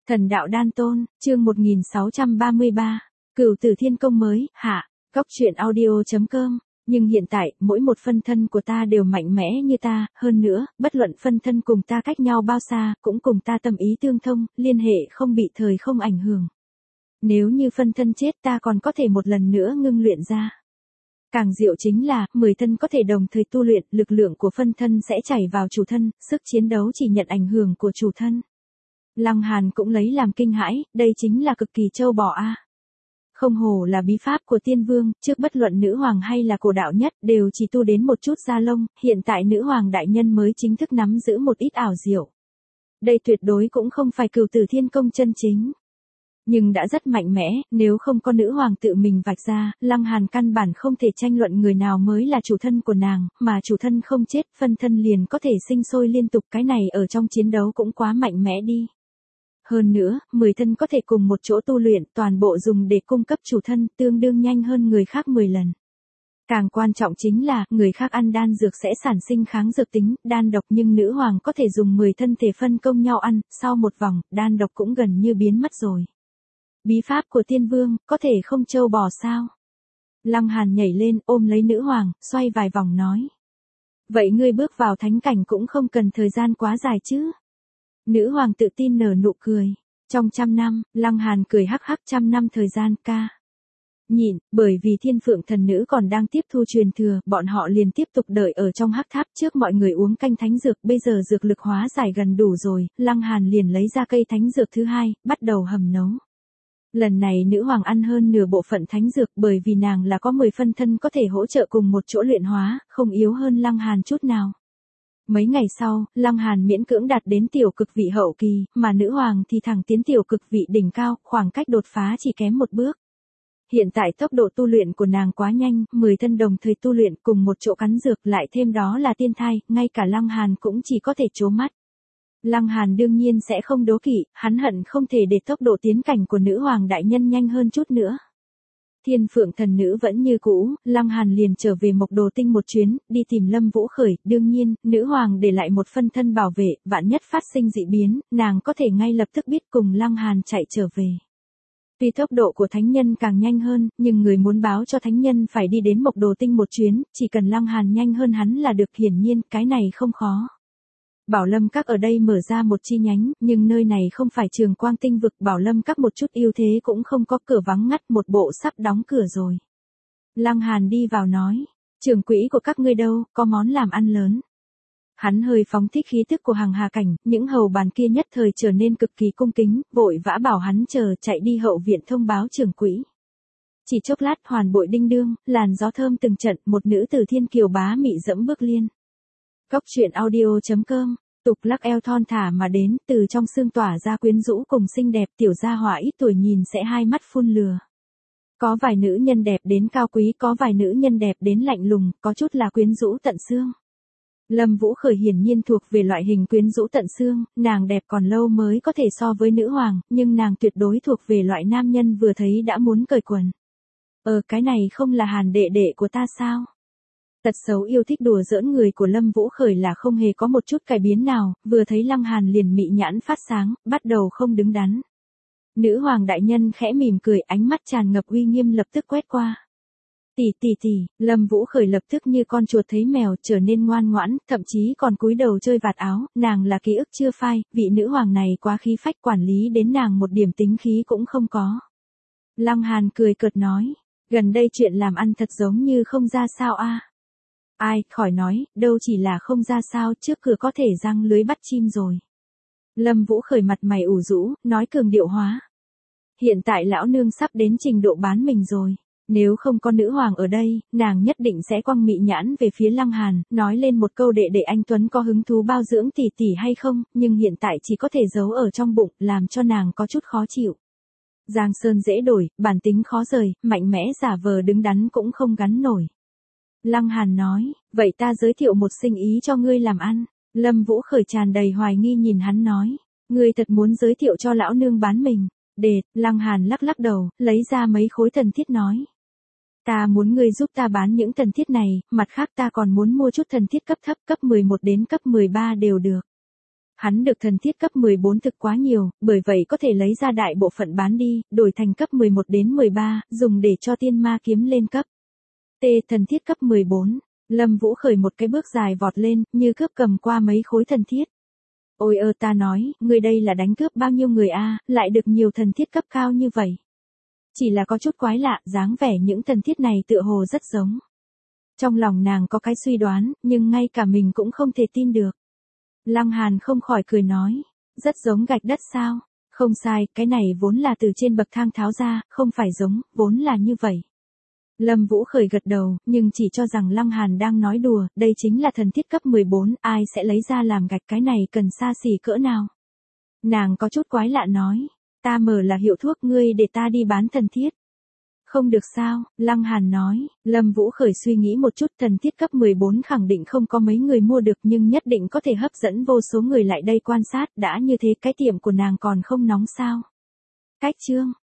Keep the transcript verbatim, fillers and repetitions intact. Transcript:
Thần đạo đan tôn, chương một nghìn sáu trăm ba mươi ba, Cửu Tử Thiên Công mới, hạ, Cóc truyện audio.com. Nhưng hiện tại, mỗi một phân thân của ta đều mạnh mẽ như ta, hơn nữa, bất luận phân thân cùng ta cách nhau bao xa, cũng cùng ta tâm ý tương thông, liên hệ không bị thời không ảnh hưởng. Nếu như phân thân chết ta còn có thể một lần nữa ngưng luyện ra. Càng diệu chính là, mười thân có thể đồng thời tu luyện, lực lượng của phân thân sẽ chảy vào chủ thân, sức chiến đấu chỉ nhận ảnh hưởng của chủ thân. Lăng Hàn cũng lấy làm kinh hãi, đây chính là cực kỳ châu bò a. Không hổ là bí pháp của tiên vương, trước bất luận nữ hoàng hay là cổ đạo nhất đều chỉ tu đến một chút da lông, hiện tại nữ hoàng đại nhân mới chính thức nắm giữ một ít ảo diệu. Đây tuyệt đối cũng không phải Cửu Tử Thiên Công chân chính. Nhưng đã rất mạnh mẽ, nếu không có nữ hoàng tự mình vạch ra, Lăng Hàn căn bản không thể tranh luận người nào mới là chủ thân của nàng, mà chủ thân không chết, phân thân liền có thể sinh sôi liên tục, cái này ở trong chiến đấu cũng quá mạnh mẽ đi. Hơn nữa, mười thân có thể cùng một chỗ tu luyện, toàn bộ dùng để cung cấp chủ thân, tương đương nhanh hơn người khác mười lần. Càng quan trọng chính là, người khác ăn đan dược sẽ sản sinh kháng dược tính, đan độc, nhưng nữ hoàng có thể dùng mười thân thể phân công nhau ăn, sau một vòng, đan độc cũng gần như biến mất rồi. Bí pháp của tiên vương, có thể không trâu bò sao? Lăng Hàn nhảy lên, ôm lấy nữ hoàng, xoay vài vòng nói. Vậy ngươi bước vào thánh cảnh cũng không cần thời gian quá dài chứ? Nữ hoàng tự tin nở nụ cười. Trong trăm năm, Lăng Hàn cười hắc hắc, trăm năm thời gian ca. Nhịn, bởi vì thiên phượng thần nữ còn đang tiếp thu truyền thừa, bọn họ liền tiếp tục đợi ở trong hắc tháp, trước mọi người uống canh thánh dược, bây giờ dược lực hóa giải gần đủ rồi, Lăng Hàn liền lấy ra cây thánh dược thứ hai, bắt đầu hầm nấu. Lần này nữ hoàng ăn hơn nửa bộ phận thánh dược, bởi vì nàng là có mười phân thân có thể hỗ trợ cùng một chỗ luyện hóa, không yếu hơn Lăng Hàn chút nào. Mấy ngày sau, Lăng Hàn miễn cưỡng đạt đến tiểu cực vị hậu kỳ, mà nữ hoàng thì thẳng tiến tiểu cực vị đỉnh cao, khoảng cách đột phá chỉ kém một bước. Hiện tại tốc độ tu luyện của nàng quá nhanh, mười thân đồng thời tu luyện cùng một chỗ cắn dược, lại thêm đó là tiên thai, ngay cả Lăng Hàn cũng chỉ có thể trố mắt. Lăng Hàn đương nhiên sẽ không đố kỵ, hắn hận không thể để tốc độ tiến cảnh của nữ hoàng đại nhân nhanh hơn chút nữa. Thiên phượng thần nữ vẫn như cũ, Lăng Hàn liền trở về Mộc Đồ Tinh một chuyến, đi tìm Lâm Vũ Khởi, đương nhiên, nữ hoàng để lại một phân thân bảo vệ, vạn nhất phát sinh dị biến, nàng có thể ngay lập tức biết cùng Lăng Hàn chạy trở về. Tuy tốc độ của thánh nhân càng nhanh hơn, nhưng người muốn báo cho thánh nhân phải đi đến Mộc Đồ Tinh một chuyến, chỉ cần Lăng Hàn nhanh hơn hắn là được, hiển nhiên, cái này không khó. Bảo Lâm Các ở đây mở ra một chi nhánh, nhưng nơi này không phải Trường Quang Tinh vực, Bảo Lâm Các một chút ưu thế cũng không có, cửa vắng ngắt, một bộ sắp đóng cửa rồi. Lăng Hàn đi vào nói, trưởng quỹ của các ngươi đâu, có món làm ăn lớn. Hắn hơi phóng thích khí tức của Hằng Hà Cảnh, những hầu bàn kia nhất thời trở nên cực kỳ cung kính, vội vã bảo hắn chờ, chạy đi hậu viện thông báo trưởng quỹ. Chỉ chốc lát, hoàn bội đinh đương, làn gió thơm từng trận, một nữ tử thiên kiều bá mị dẫm bước liên. Cóc truyện audio.com, tục lắc eo thon thả mà đến, từ trong xương tỏa ra quyến rũ cùng xinh đẹp, tiểu gia hỏa ít tuổi nhìn sẽ hai mắt phun lừa. Có vài nữ nhân đẹp đến cao quý, có vài nữ nhân đẹp đến lạnh lùng, có chút là quyến rũ tận xương. Lâm Vũ Khởi hiển nhiên thuộc về loại hình quyến rũ tận xương, nàng đẹp còn lâu mới có thể so với nữ hoàng, nhưng nàng tuyệt đối thuộc về loại nam nhân vừa thấy đã muốn cởi quần. Ờ cái này không là Hàn đệ đệ của ta sao? Tật xấu yêu thích đùa giỡn người của Lâm Vũ Khởi là không hề có một chút cải biến nào, vừa thấy Lăng Hàn liền mị nhãn phát sáng, bắt đầu không đứng đắn. Nữ hoàng đại nhân khẽ mỉm cười, ánh mắt tràn ngập uy nghiêm lập tức quét qua. Tỷ tỷ tỷ, Lâm Vũ Khởi lập tức như con chuột thấy mèo, trở nên ngoan ngoãn, thậm chí còn cúi đầu chơi vạt áo, nàng là ký ức chưa phai, vị nữ hoàng này quá khí phách, quản lý đến nàng một điểm tính khí cũng không có. Lăng Hàn cười cợt nói, gần đây chuyện làm ăn thật giống như không ra sao a. Ai, khỏi nói, đâu chỉ là không ra sao, trước cửa có thể giăng lưới bắt chim rồi. Lâm Vũ Khởi mặt mày ủ rũ, nói cường điệu hóa. Hiện tại lão nương sắp đến trình độ bán mình rồi. Nếu không có nữ hoàng ở đây, nàng nhất định sẽ quăng mị nhãn về phía Lăng Hàn, nói lên một câu đệ đệ anh Tuấn có hứng thú bao dưỡng tỷ tỷ hay không, nhưng hiện tại chỉ có thể giấu ở trong bụng, làm cho nàng có chút khó chịu. Giang sơn dễ đổi, bản tính khó rời, mạnh mẽ giả vờ đứng đắn cũng không gắn nổi. Lăng Hàn nói, vậy ta giới thiệu một sinh ý cho ngươi làm ăn. Lâm Vũ Khởi tràn đầy hoài nghi nhìn hắn nói, ngươi thật muốn giới thiệu cho lão nương bán mình. Đệt, Lăng Hàn lắc lắc đầu, lấy ra mấy khối thần thiết nói. Ta muốn ngươi giúp ta bán những thần thiết này, mặt khác ta còn muốn mua chút thần thiết cấp thấp, cấp mười một đến cấp mười ba đều được. Hắn được thần thiết cấp mười bốn thực quá nhiều, bởi vậy có thể lấy ra đại bộ phận bán đi, đổi thành cấp mười một đến mười ba, dùng để cho tiên ma kiếm lên cấp. T. Thần thiết cấp mười bốn. Lâm Vũ khởi một cái bước dài vọt lên, như cướp cầm qua mấy khối thần thiết. Ôi ơ ta nói, người đây là đánh cướp bao nhiêu người a, lại được nhiều thần thiết cấp cao như vậy. Chỉ là có chút quái lạ, dáng vẻ những thần thiết này tựa hồ rất giống. Trong lòng nàng có cái suy đoán, nhưng ngay cả mình cũng không thể tin được. Lăng Hàn không khỏi cười nói, rất giống gạch đất sao? Không sai, cái này vốn là từ trên bậc thang tháo ra, không phải giống, vốn là như vậy. Lâm Vũ khởi gật đầu, nhưng chỉ cho rằng Lăng Hàn đang nói đùa, đây chính là thần thiết cấp mười bốn, ai sẽ lấy ra làm gạch, cái này cần xa xỉ cỡ nào. Nàng có chút quái lạ nói, ta mở là hiệu thuốc, ngươi để ta đi bán thần thiết. Không được sao, Lăng Hàn nói. Lâm Vũ khởi suy nghĩ một chút, thần thiết cấp mười bốn khẳng định không có mấy người mua được, nhưng nhất định có thể hấp dẫn vô số người lại đây quan sát, đã như thế cái tiệm của nàng còn không nóng sao. Cách chương